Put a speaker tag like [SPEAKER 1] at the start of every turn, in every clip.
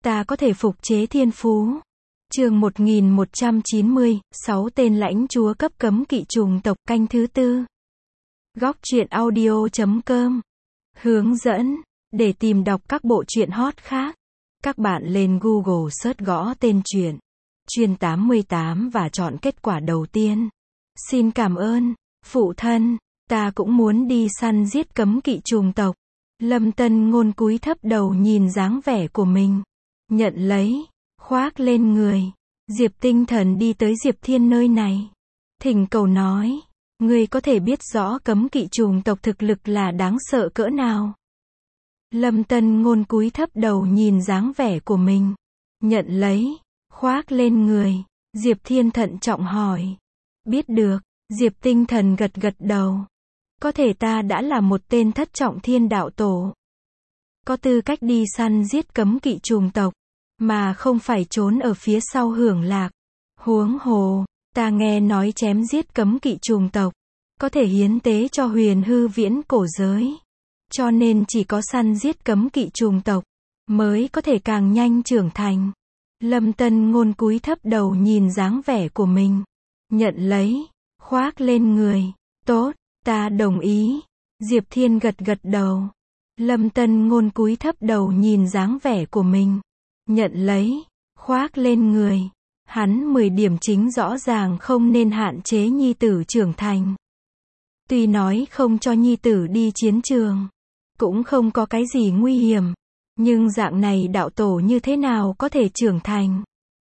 [SPEAKER 1] ta có thể phục chế thiên phú. Chương 1190, 6 tên lãnh chúa cấp cấm kỵ chủng tộc, canh thứ tư. Góc truyện audio.com. Hướng dẫn. Để tìm đọc các bộ truyện hot khác, các bạn lên Google search gõ tên truyện Chuyên 88 và chọn kết quả đầu tiên. Xin cảm ơn, phụ thân, ta cũng muốn đi săn giết cấm kỵ chủng tộc. Lâm Tân Ngôn cúi thấp đầu nhìn dáng vẻ của mình. Nhận lấy, khoác lên người. Diệp Tinh Thần đi tới Diệp Thiên nơi này. Thỉnh cầu nói, ngươi có thể biết rõ cấm kỵ chủng tộc thực lực là đáng sợ cỡ nào. Lâm Tân Ngôn cúi thấp đầu nhìn dáng vẻ của mình. Nhận lấy, khoác lên người. Diệp Thiên thận trọng hỏi. Biết được, Diệp Tinh Thần gật gật đầu. Có thể ta đã là một tên thất trọng thiên đạo tổ, có tư cách đi săn giết cấm kỵ chủng tộc, mà không phải trốn ở phía sau hưởng lạc. Huống hồ, ta nghe nói chém giết cấm kỵ chủng tộc, có thể hiến tế cho huyền hư viễn cổ giới. Cho nên chỉ có săn giết cấm kỵ chủng tộc, mới có thể càng nhanh trưởng thành. Lâm Tân Ngôn cúi thấp đầu nhìn dáng vẻ của mình. Nhận lấy, khoác lên người. Tốt, ta đồng ý. Diệp Thiên gật gật đầu. Lâm Tân Ngôn cúi thấp đầu nhìn dáng vẻ của mình. Nhận lấy, khoác lên người. Hắn 10 điểm chính rõ ràng không nên hạn chế nhi tử trưởng thành. Tuy nói không cho nhi tử đi chiến trường, cũng không có cái gì nguy hiểm, nhưng dạng này đạo tổ như thế nào có thể trưởng thành?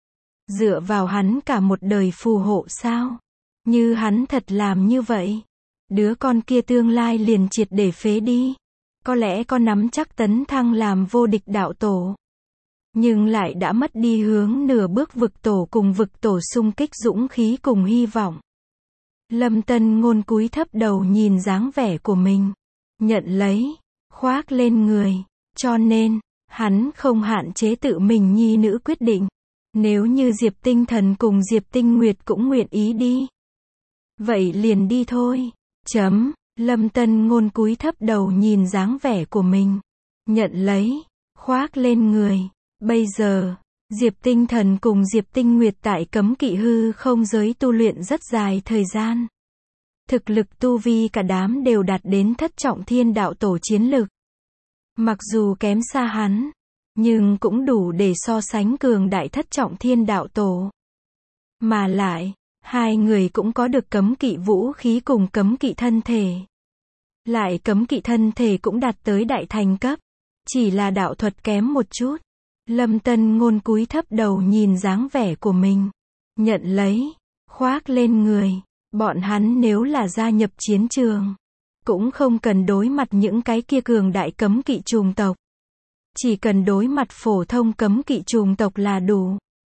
[SPEAKER 1] Dựa vào hắn cả một đời phù hộ sao? Như hắn thật làm như vậy, đứa con kia tương lai liền triệt để phế đi. Có lẽ có nắm chắc tấn thăng làm vô địch đạo tổ, nhưng lại đã mất đi hướng nửa bước vực tổ cùng vực tổ xung kích dũng khí cùng hy vọng. Lâm Tân Ngôn cúi thấp đầu nhìn dáng vẻ của mình. Nhận lấy, khoác lên người. Cho nên, hắn không hạn chế tự mình nhi nữ quyết định. Nếu như Diệp Tinh Thần cùng Diệp Tinh Nguyệt cũng nguyện ý đi, vậy liền đi thôi. Lâm Tân Ngôn cúi thấp đầu nhìn dáng vẻ của mình. Nhận lấy, khoác lên người. Bây giờ, Diệp Tinh Thần cùng Diệp Tinh Nguyệt tại cấm kỵ hư không giới tu luyện rất dài thời gian. Thực lực tu vi cả đám đều đạt đến thất trọng thiên đạo tổ chiến lực. Mặc dù kém xa hắn, nhưng cũng đủ để so sánh cường đại thất trọng thiên đạo tổ. Mà lại, hai người cũng có được cấm kỵ vũ khí cùng cấm kỵ thân thể. Lại cấm kỵ thân thể cũng đạt tới đại thành cấp. Chỉ là đạo thuật kém một chút. Lâm Tân Ngôn cúi thấp đầu nhìn dáng vẻ của mình. Nhận lấy, khoác lên người. Bọn hắn nếu là gia nhập chiến trường, cũng không cần đối mặt những cái kia cường đại cấm kỵ chủng tộc. Chỉ cần đối mặt phổ thông cấm kỵ chủng tộc là đủ.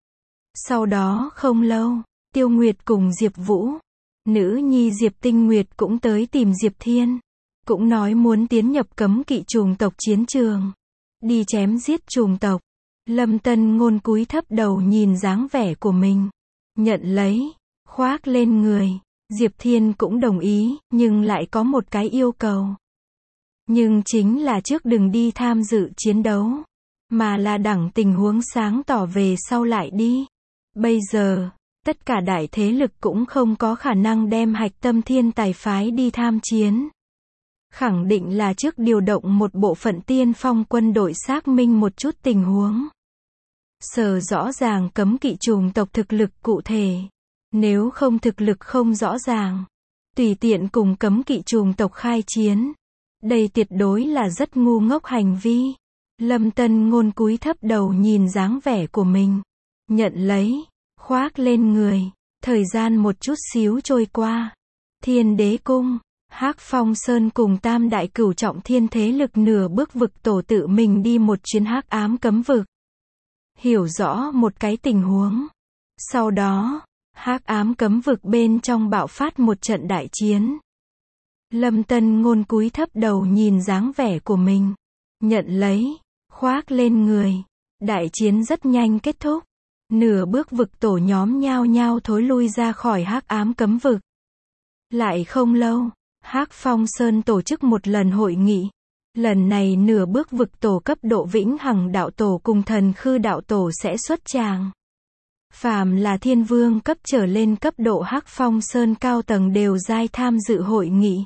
[SPEAKER 1] Sau đó không lâu, Tiêu Nguyệt cùng Diệp Vũ, nữ nhi Diệp Tinh Nguyệt cũng tới tìm Diệp Thiên. Cũng nói muốn tiến nhập cấm kỵ chủng tộc chiến trường, đi chém giết chủng tộc. Lâm Tân Ngôn cúi thấp đầu nhìn dáng vẻ của mình. Nhận lấy, khoác lên người. Diệp Thiên cũng đồng ý, nhưng lại có một cái yêu cầu. Nhưng chính là trước đừng đi tham dự chiến đấu, mà là đẳng tình huống sáng tỏ về sau lại đi. Bây giờ, tất cả đại thế lực cũng không có khả năng đem Hạch Tâm Thiên Tài phái đi tham chiến. Khẳng định là trước điều động một bộ phận tiên phong quân đội xác minh một chút tình huống. Sở rõ ràng cấm kỵ chủng tộc thực lực cụ thể. Nếu không thực lực không rõ ràng, tùy tiện cùng cấm kỵ chủng tộc khai chiến, đây tuyệt đối là rất ngu ngốc hành vi. Lâm Tân Ngôn cúi thấp đầu nhìn dáng vẻ của mình. Nhận lấy, khoác lên người. Thời gian một chút xíu trôi qua. Thiên Đế Cung, Hắc Phong Sơn cùng tam đại cửu trọng thiên thế lực nửa bước vực tổ tự mình đi một chuyến hắc ám cấm vực. Hiểu rõ một cái tình huống. Sau đó, hắc ám cấm vực bên trong bạo phát một trận đại chiến. Lâm Tân Ngôn cúi thấp đầu nhìn dáng vẻ của mình. Nhận lấy, khoác lên người. Đại chiến rất nhanh kết thúc. Nửa bước vực tổ nhóm nhao nhao thối lui ra khỏi hắc ám cấm vực. Lại không lâu, Hắc Phong Sơn tổ chức một lần hội nghị. Lần này nửa bước vực tổ cấp độ vĩnh hằng đạo tổ cùng thần khư đạo tổ sẽ xuất tràng. Phàm là thiên vương cấp trở lên cấp độ Hắc Phong Sơn cao tầng đều giai tham dự hội nghị.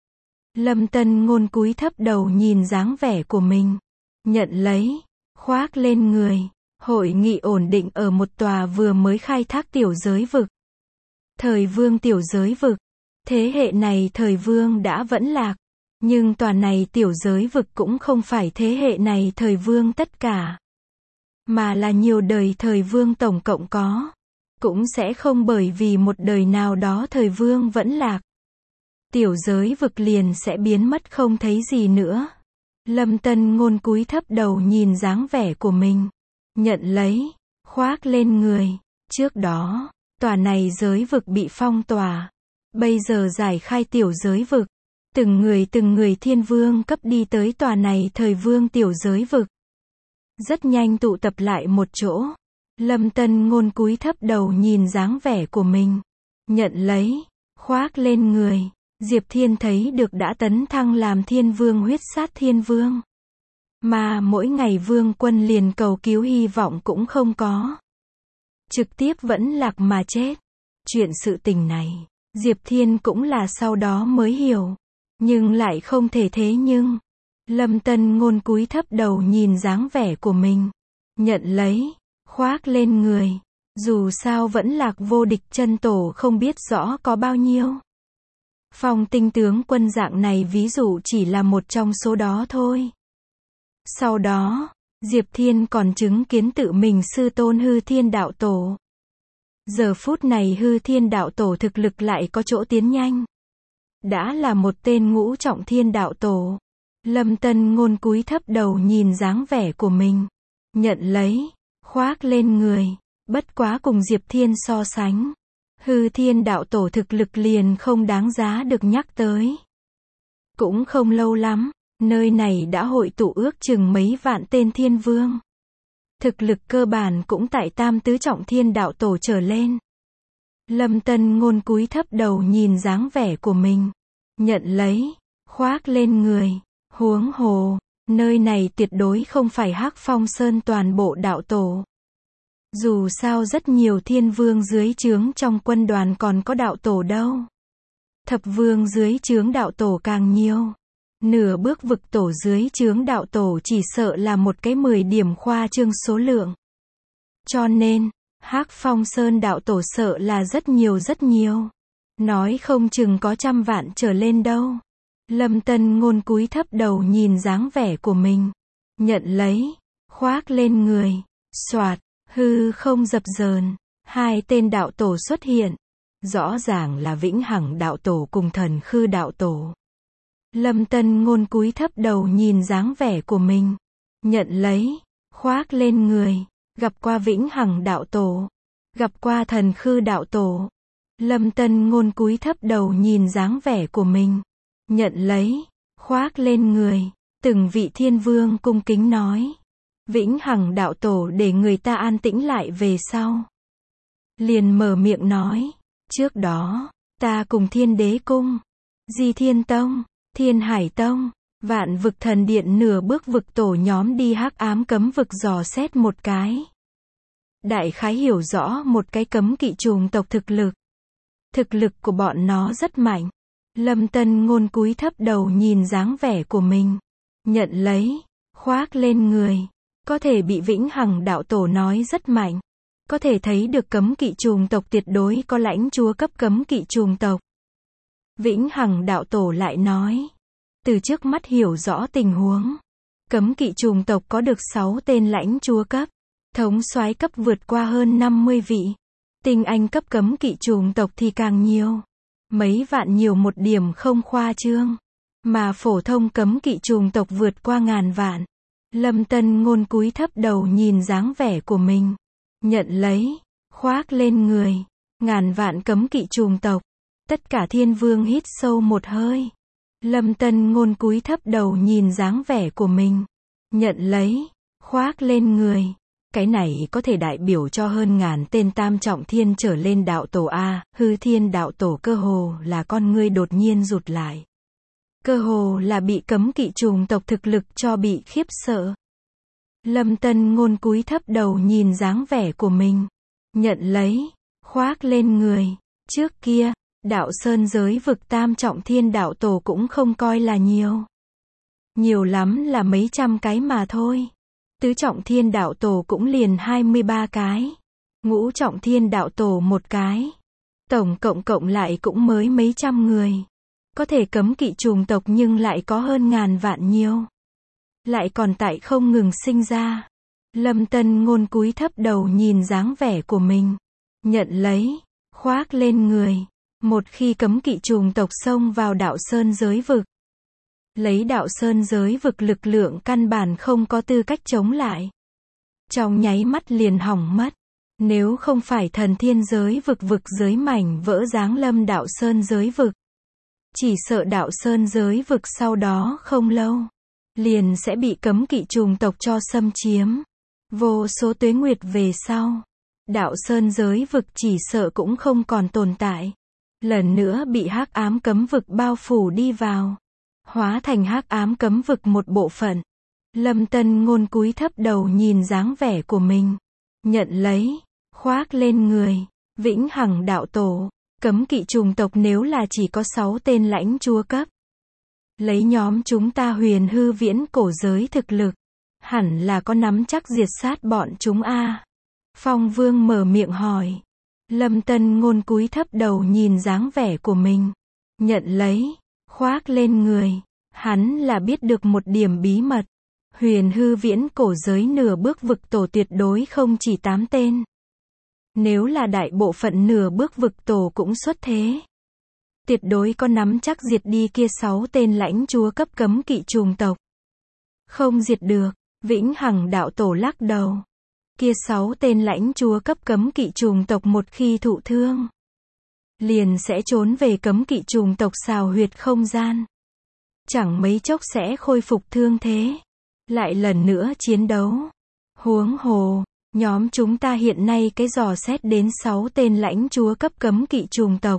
[SPEAKER 1] Lâm Tân Ngôn cúi thấp đầu nhìn dáng vẻ của mình. Nhận lấy, khoác lên người. Hội nghị ổn định ở một tòa vừa mới khai thác tiểu giới vực. Thời vương tiểu giới vực. Thế hệ này thời vương đã vẫn lạc. Nhưng tòa này tiểu giới vực cũng không phải thế hệ này thời vương tất cả. Mà là nhiều đời thời vương tổng cộng có. Cũng sẽ không bởi vì một đời nào đó thời vương vẫn lạc. Tiểu giới vực liền sẽ biến mất không thấy gì nữa. Lâm Tân Ngôn cúi thấp đầu nhìn dáng vẻ của mình. Nhận lấy, khoác lên người. Trước đó, tòa này giới vực bị phong tỏa. Bây giờ giải khai tiểu giới vực. Từng người thiên vương cấp đi tới tòa này thời vương tiểu giới vực. Rất nhanh tụ tập lại một chỗ. Lâm Tân Ngôn cúi thấp đầu nhìn dáng vẻ của mình. Nhận lấy, khoác lên người. Diệp Thiên thấy được đã tấn thăng làm thiên vương huyết sát thiên vương. Mà mỗi ngày vương quân liền cầu cứu hy vọng cũng không có. Trực tiếp vẫn lạc mà chết. Chuyện sự tình này, Diệp Thiên cũng là sau đó mới hiểu. Nhưng lại không thể thế nhưng. Lâm Tân Ngôn cúi thấp đầu nhìn dáng vẻ của mình. Nhận lấy, khoác lên người. Dù sao vẫn lạc vô địch chân tổ không biết rõ có bao nhiêu. Phong tinh tướng quân dạng này ví dụ chỉ là một trong số đó thôi. Sau đó, Diệp Thiên còn chứng kiến tự mình sư tôn Hư Thiên Đạo Tổ. Giờ phút này Hư Thiên Đạo Tổ thực lực lại có chỗ tiến nhanh. Đã là một tên ngũ trọng thiên đạo tổ. Lâm Tân Ngôn cúi thấp đầu nhìn dáng vẻ của mình. Nhận lấy, khoác lên người. Bất quá cùng Diệp Thiên so sánh. Hư Thiên Đạo Tổ thực lực liền không đáng giá được nhắc tới. Cũng không lâu lắm, nơi này đã hội tụ ước chừng mấy vạn tên thiên vương. Thực lực cơ bản cũng tại tam tứ trọng thiên đạo tổ trở lên. Lâm Tân Ngôn cúi thấp đầu nhìn dáng vẻ của mình. Nhận lấy, khoác lên người. Huống hồ, nơi này tuyệt đối không phải Hắc Phong Sơn toàn bộ đạo tổ. Dù sao rất nhiều thiên vương dưới trướng trong quân đoàn còn có đạo tổ đâu. Thập vương dưới trướng đạo tổ càng nhiều. Nửa bước vực tổ dưới trướng đạo tổ chỉ sợ là một cái 10 điểm khoa trương số lượng. Cho nên, Hắc Phong Sơn đạo tổ sợ là rất nhiều. Nói không chừng có 100 vạn trở lên đâu. Lâm Tân Ngôn cúi thấp đầu nhìn dáng vẻ của mình. Nhận lấy, khoác lên người. Soạt, hư không dập dờn. Hai tên đạo tổ xuất hiện. Rõ ràng là vĩnh hằng đạo tổ cùng thần khư đạo tổ. Lâm Tân Ngôn cúi thấp đầu nhìn dáng vẻ của mình. Nhận lấy, khoác lên người. Gặp qua vĩnh hằng đạo tổ. Gặp qua thần khư đạo tổ. Lâm Tân Ngôn cúi thấp đầu nhìn dáng vẻ của mình. Nhận lấy, khoác lên người. Từng vị thiên vương cung kính nói. Vĩnh hằng đạo tổ để người ta an tĩnh lại về sau. Liền mở miệng nói. Trước đó, ta cùng Thiên Đế Cung, Di Thiên Tông, Thiên Hải Tông, Vạn Vực Thần Điện nửa bước vực tổ nhóm đi hắc ám cấm vực dò xét một cái. Đại khái hiểu rõ một cái cấm kỵ chủng tộc thực lực. Thực lực của bọn nó rất mạnh. Lâm Tân Ngôn cúi thấp đầu nhìn dáng vẻ của mình. Nhận lấy, khoác lên người. Có thể bị vĩnh hằng đạo tổ nói rất mạnh. Có thể thấy được cấm kỵ chủng tộc tuyệt đối có lãnh chúa cấp cấm kỵ chủng tộc. Vĩnh hằng đạo tổ lại nói. Từ trước mắt hiểu rõ tình huống. Cấm kỵ chủng tộc có được 6 tên lãnh chúa cấp. Thống soái cấp vượt qua hơn 50 vị. Tinh anh cấp cấm kỵ chủng tộc thì càng nhiều. Mấy vạn nhiều một điểm không khoa trương. Mà phổ thông cấm kỵ chủng tộc vượt qua ngàn vạn. Lâm Tân Ngôn cúi thấp đầu nhìn dáng vẻ của mình. Nhận lấy, khoác lên người. Ngàn vạn cấm kỵ chủng tộc. Tất cả thiên vương hít sâu một hơi. Lâm Tân Ngôn cúi thấp đầu nhìn dáng vẻ của mình. Nhận lấy, khoác lên người. Cái này có thể đại biểu cho hơn ngàn tên tam trọng thiên trở lên đạo tổ A. Hư Thiên đạo tổ cơ hồ là con ngươi đột nhiên rụt lại. cơ hồ là bị cấm kỵ chủng tộc thực lực cho bị khiếp sợ. Lâm Tân Ngôn cúi thấp đầu nhìn dáng vẻ của mình, nhận lấy, khoác lên người. Trước kia, đạo sơn giới vực tam trọng thiên đạo tổ cũng không coi là nhiều. Nhiều lắm là mấy trăm cái mà thôi. Tứ trọng thiên đạo tổ cũng liền 23 cái. Ngũ trọng thiên đạo tổ một cái. Tổng cộng lại cũng mới mấy trăm người. Có thể cấm kỵ chủng tộc nhưng lại có hơn ngàn vạn nhiều. Lại còn tại không ngừng sinh ra. Lâm Tân Ngôn cúi thấp đầu nhìn dáng vẻ của mình. Nhận lấy, khoác lên người. Một khi cấm kỵ chủng tộc xông vào đạo sơn giới vực. Lấy đạo sơn giới vực lực lượng căn bản không có tư cách chống lại. Trong nháy mắt liền hỏng mất. Nếu không phải thần thiên giới vực giới mảnh vỡ giáng lâm đạo sơn giới vực. Chỉ sợ đạo sơn giới vực sau đó không lâu. Liền sẽ bị cấm kỵ chủng tộc cho xâm chiếm. Vô số tuế nguyệt về sau. Đạo sơn giới vực chỉ sợ cũng không còn tồn tại. Lần nữa bị hắc ám cấm vực bao phủ đi vào. Hóa thành hắc ám cấm vực một bộ phận. Lâm Tân Ngôn cúi thấp đầu nhìn dáng vẻ của mình. Nhận lấy, khoác lên người. Vĩnh hằng đạo tổ. Cấm kỵ chủng tộc nếu là chỉ có 6 tên lãnh chúa cấp. Lấy nhóm chúng ta huyền hư viễn cổ giới thực lực. Hẳn là có nắm chắc diệt sát bọn chúng a. Phong Vương mở miệng hỏi. Lâm Tân Ngôn cúi thấp đầu nhìn dáng vẻ của mình. Nhận lấy, khoác lên người. Hắn là biết được một điểm bí mật. Huyền hư viễn cổ giới nửa bước vực tổ tuyệt đối không chỉ 8 tên. Nếu là đại bộ phận nửa bước vực tổ cũng xuất thế. Tuyệt đối có nắm chắc diệt đi kia 6 tên lãnh chúa cấp cấm kỵ chủng tộc. Không diệt được, Vĩnh Hằng đạo tổ lắc đầu. Kia 6 tên lãnh chúa cấp cấm kỵ chủng tộc một khi thụ thương. Liền sẽ trốn về cấm kỵ chủng tộc xào huyệt không gian. Chẳng mấy chốc sẽ khôi phục thương thế. Lại lần nữa chiến đấu. Huống hồ, nhóm chúng ta hiện nay cái dò xét đến 6 tên lãnh chúa cấp cấm kỵ chủng tộc.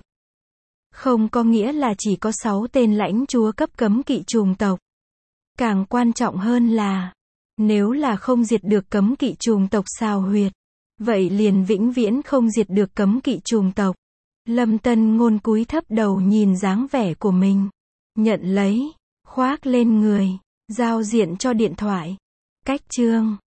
[SPEAKER 1] Không có nghĩa là chỉ có 6 tên lãnh chúa cấp cấm kỵ chủng tộc. Càng quan trọng hơn là, nếu là không diệt được cấm kỵ chủng tộc xào huyệt, vậy liền vĩnh viễn không diệt được cấm kỵ chủng tộc. Lâm Tân Ngôn cúi thấp đầu nhìn dáng vẻ của mình. Nhận lấy, khoác lên người, giao diện cho điện thoại. Cách chương